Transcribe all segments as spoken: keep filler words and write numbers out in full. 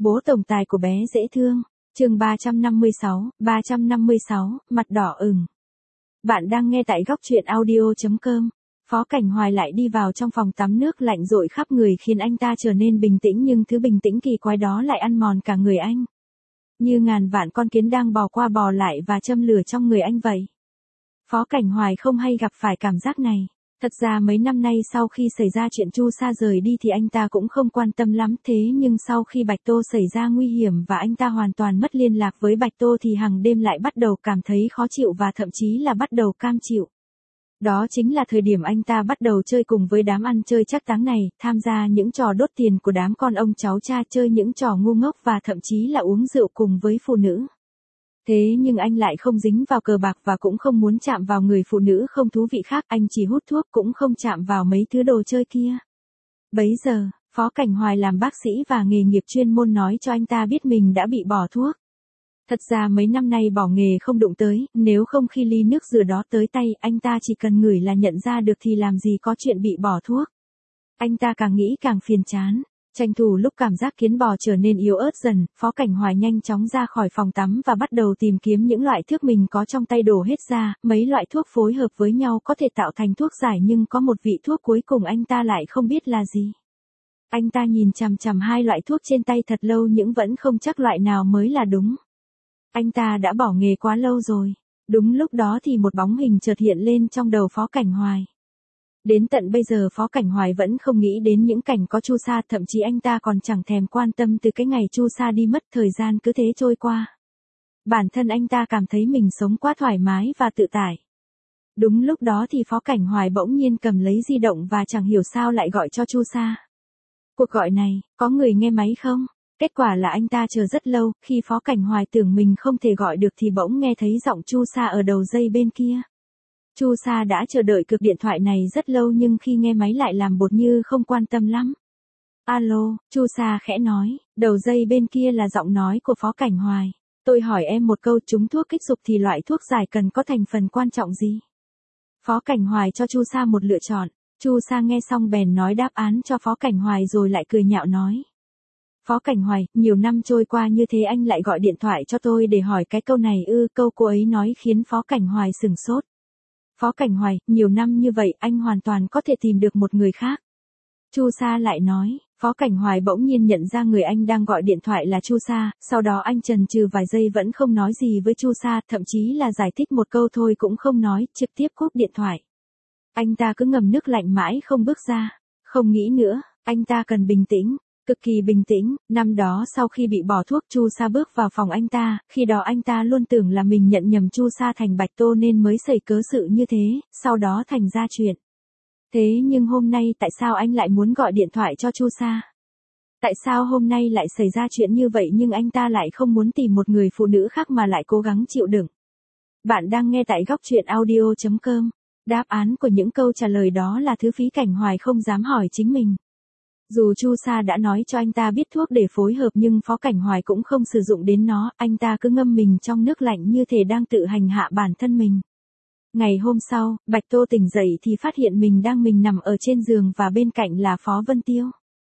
Bố tổng tài của bé dễ thương. Chương ba trăm năm mươi sáu, ba trăm năm mươi sáu, mặt đỏ ửng. Bạn đang nghe tại góc truyện audio chấm com. Phó Cảnh Hoài lại đi vào trong phòng tắm, nước lạnh dội khắp người khiến anh ta trở nên bình tĩnh, nhưng thứ bình tĩnh kỳ quái đó lại ăn mòn cả người anh. Như ngàn vạn con kiến đang bò qua bò lại và châm lửa trong người anh vậy. Phó Cảnh Hoài không hay gặp phải cảm giác này. Thật ra mấy năm nay sau khi xảy ra chuyện Chu Sa rời đi thì anh ta cũng không quan tâm lắm, thế nhưng sau khi Bạch Tô xảy ra nguy hiểm và anh ta hoàn toàn mất liên lạc với Bạch Tô thì hàng đêm lại bắt đầu cảm thấy khó chịu và thậm chí là bắt đầu cam chịu. Đó chính là thời điểm anh ta bắt đầu chơi cùng với đám ăn chơi trác táng này, tham gia những trò đốt tiền của đám con ông cháu cha, chơi những trò ngu ngốc và thậm chí là uống rượu cùng với phụ nữ. Thế nhưng anh lại không dính vào cờ bạc và cũng không muốn chạm vào người phụ nữ không thú vị khác, anh chỉ hút thuốc cũng không chạm vào mấy thứ đồ chơi kia. Bấy giờ, Phó Cảnh Hoài làm bác sĩ và nghề nghiệp chuyên môn nói cho anh ta biết mình đã bị bỏ thuốc. Thật ra mấy năm nay bỏ nghề không đụng tới, nếu không khi ly nước dừa đó tới tay, anh ta chỉ cần ngửi là nhận ra được thì làm gì có chuyện bị bỏ thuốc. Anh ta càng nghĩ càng phiền chán. Tranh thủ lúc cảm giác kiến bò trở nên yếu ớt dần, Phó Cảnh Hoài nhanh chóng ra khỏi phòng tắm và bắt đầu tìm kiếm những loại thuốc mình có trong tay, đổ hết ra, mấy loại thuốc phối hợp với nhau có thể tạo thành thuốc giải, nhưng có một vị thuốc cuối cùng anh ta lại không biết là gì. Anh ta nhìn chằm chằm hai loại thuốc trên tay thật lâu nhưng vẫn không chắc loại nào mới là đúng. Anh ta đã bỏ nghề quá lâu rồi. Đúng lúc đó thì một bóng hình chợt hiện lên trong đầu Phó Cảnh Hoài. Đến tận bây giờ Phó Cảnh Hoài vẫn không nghĩ đến những cảnh có Chu Sa, thậm chí anh ta còn chẳng thèm quan tâm từ cái ngày Chu Sa đi mất, thời gian cứ thế trôi qua. Bản thân anh ta cảm thấy mình sống quá thoải mái và tự tại. Đúng lúc đó thì Phó Cảnh Hoài bỗng nhiên cầm lấy di động và chẳng hiểu sao lại gọi cho Chu Sa. Cuộc gọi này, có người nghe máy không? Kết quả là anh ta chờ rất lâu, khi Phó Cảnh Hoài tưởng mình không thể gọi được thì bỗng nghe thấy giọng Chu Sa ở đầu dây bên kia. Chu Sa đã chờ đợi cuộc điện thoại này rất lâu nhưng khi nghe máy lại làm bột như không quan tâm lắm. Alo, Chu Sa khẽ nói, đầu dây bên kia là giọng nói của Phó Cảnh Hoài. Tôi hỏi em một câu, trúng thuốc kích dục thì loại thuốc giải cần có thành phần quan trọng gì? Phó Cảnh Hoài cho Chu Sa một lựa chọn. Chu Sa nghe xong bèn nói đáp án cho Phó Cảnh Hoài rồi lại cười nhạo nói. Phó Cảnh Hoài, nhiều năm trôi qua như thế anh lại gọi điện thoại cho tôi để hỏi cái câu này ư? Câu cô ấy nói khiến Phó Cảnh Hoài sửng sốt. Phó Cảnh Hoài, nhiều năm như vậy anh hoàn toàn có thể tìm được một người khác. Chu Sa lại nói. Phó Cảnh Hoài bỗng nhiên nhận ra người anh đang gọi điện thoại là Chu Sa, sau đó anh chần chừ vài giây vẫn không nói gì với Chu Sa, thậm chí là giải thích một câu thôi cũng không nói, trực tiếp cúp điện thoại. Anh ta cứ ngầm nước lạnh mãi không bước ra. Không nghĩ nữa, anh ta cần bình tĩnh. Cực kỳ bình tĩnh. Năm đó sau khi bị bỏ thuốc, Chu Sa bước vào phòng anh ta, khi đó anh ta luôn tưởng là mình nhận nhầm Chu Sa thành Bạch Tô nên mới xảy cớ sự như thế, sau đó thành ra chuyện. Thế nhưng hôm nay tại sao anh lại muốn gọi điện thoại cho Chu Sa? Tại sao hôm nay lại xảy ra chuyện như vậy nhưng anh ta lại không muốn tìm một người phụ nữ khác mà lại cố gắng chịu đựng? Bạn đang nghe tại góc truyện audio chấm com. Đáp án của những câu trả lời đó là thứ Phí Cảnh Hoài không dám hỏi chính mình. Dù Chu Sa đã nói cho anh ta biết thuốc để phối hợp nhưng Phó Cảnh Hoài cũng không sử dụng đến nó, anh ta cứ ngâm mình trong nước lạnh như thể đang tự hành hạ bản thân mình. Ngày hôm sau, Bạch Tô tỉnh dậy thì phát hiện mình đang mình nằm ở trên giường và bên cạnh là Phó Vân Tiêu.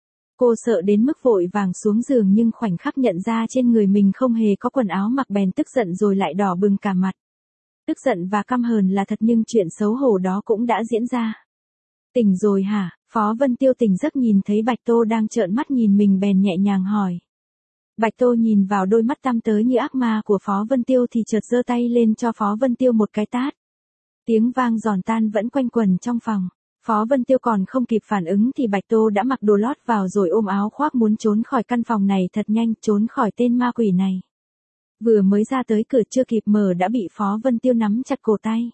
Cô sợ đến mức vội vàng xuống giường nhưng khoảnh khắc nhận ra trên người mình không hề có quần áo mặc bèn tức giận rồi lại đỏ bừng cả mặt. Tức giận và căm hờn là thật nhưng chuyện xấu hổ đó cũng đã diễn ra. Tỉnh rồi hả? Phó Vân Tiêu tỉnh giấc nhìn thấy Bạch Tô đang trợn mắt nhìn mình bèn nhẹ nhàng hỏi. Bạch Tô nhìn vào đôi mắt tăm tới như ác ma của Phó Vân Tiêu thì chợt giơ tay lên cho Phó Vân Tiêu một cái tát. Tiếng vang giòn tan vẫn quanh quẩn trong phòng. Phó Vân Tiêu còn không kịp phản ứng thì Bạch Tô đã mặc đồ lót vào rồi ôm áo khoác muốn trốn khỏi căn phòng này thật nhanh, trốn khỏi tên ma quỷ này. Vừa mới ra tới cửa chưa kịp mở đã bị Phó Vân Tiêu nắm chặt cổ tay.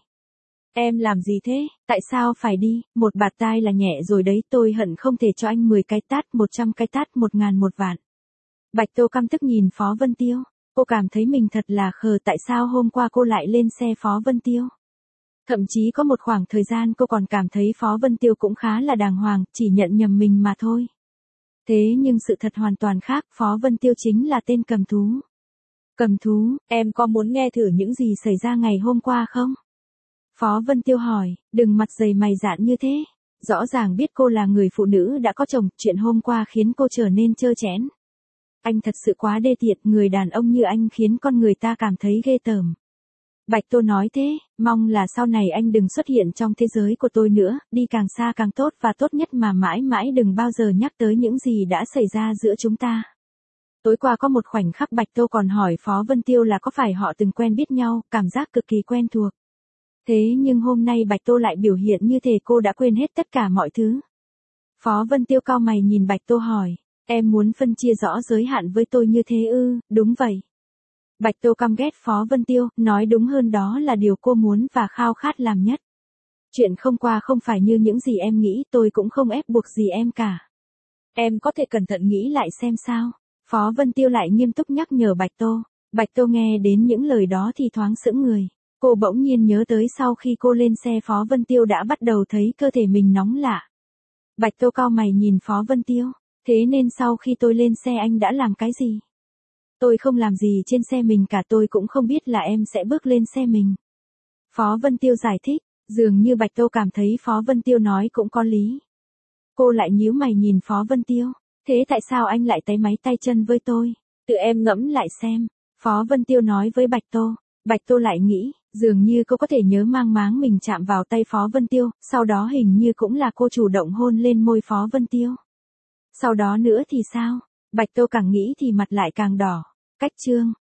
Em làm gì thế? Tại sao phải đi? Một bạt tai là nhẹ rồi đấy, tôi hận không thể cho anh mười cái tát, một trăm cái tát, một ngàn một vạn. Bạch Tô căm tức nhìn Phó Vân Tiêu. Cô cảm thấy mình thật là khờ, tại sao hôm qua cô lại lên xe Phó Vân Tiêu? Thậm chí có một khoảng thời gian cô còn cảm thấy Phó Vân Tiêu cũng khá là đàng hoàng, chỉ nhận nhầm mình mà thôi. Thế nhưng sự thật hoàn toàn khác, Phó Vân Tiêu chính là tên cầm thú. Cầm thú, em có muốn nghe thử những gì xảy ra ngày hôm qua không? Phó Vân Tiêu hỏi, đừng mặt dày mày dạn như thế. Rõ ràng biết cô là người phụ nữ đã có chồng, chuyện hôm qua khiến cô trở nên trơ trẽn. Anh thật sự quá đê tiện, người đàn ông như anh khiến con người ta cảm thấy ghê tởm. Bạch Tô nói thế, mong là sau này anh đừng xuất hiện trong thế giới của tôi nữa, đi càng xa càng tốt và tốt nhất mà mãi mãi đừng bao giờ nhắc tới những gì đã xảy ra giữa chúng ta. Tối qua có một khoảnh khắc Bạch Tô còn hỏi Phó Vân Tiêu là có phải họ từng quen biết nhau, cảm giác cực kỳ quen thuộc. Thế nhưng hôm nay Bạch Tô lại biểu hiện như thể cô đã quên hết tất cả mọi thứ. Phó Vân Tiêu cau mày nhìn Bạch Tô hỏi, em muốn phân chia rõ giới hạn với tôi như thế ư? Đúng vậy. Bạch Tô căm ghét Phó Vân Tiêu, nói đúng hơn đó là điều cô muốn và khao khát làm nhất. Chuyện không qua không phải như những gì em nghĩ, tôi cũng không ép buộc gì em cả. Em có thể cẩn thận nghĩ lại xem sao. Phó Vân Tiêu lại nghiêm túc nhắc nhở Bạch Tô. Bạch Tô nghe đến những lời đó thì thoáng sững người. Cô bỗng nhiên nhớ tới sau khi cô lên xe Phó Vân Tiêu đã bắt đầu thấy cơ thể mình nóng lạ. Bạch Tô cau mày nhìn Phó Vân Tiêu. Thế nên sau khi tôi lên xe anh đã làm cái gì? Tôi không làm gì trên xe mình cả, tôi cũng không biết là em sẽ bước lên xe mình. Phó Vân Tiêu giải thích, dường như Bạch Tô cảm thấy Phó Vân Tiêu nói cũng có lý. Cô lại nhíu mày nhìn Phó Vân Tiêu, thế tại sao anh lại táy máy tay chân với tôi? Tự em ngẫm lại xem. Phó Vân Tiêu nói với Bạch Tô. Bạch Tô lại nghĩ, dường như cô có thể nhớ mang máng mình chạm vào tay Phó Vân Tiêu, sau đó hình như cũng là cô chủ động hôn lên môi Phó Vân Tiêu. Sau đó nữa thì sao? Bạch Tô càng nghĩ thì mặt lại càng đỏ. Cách chương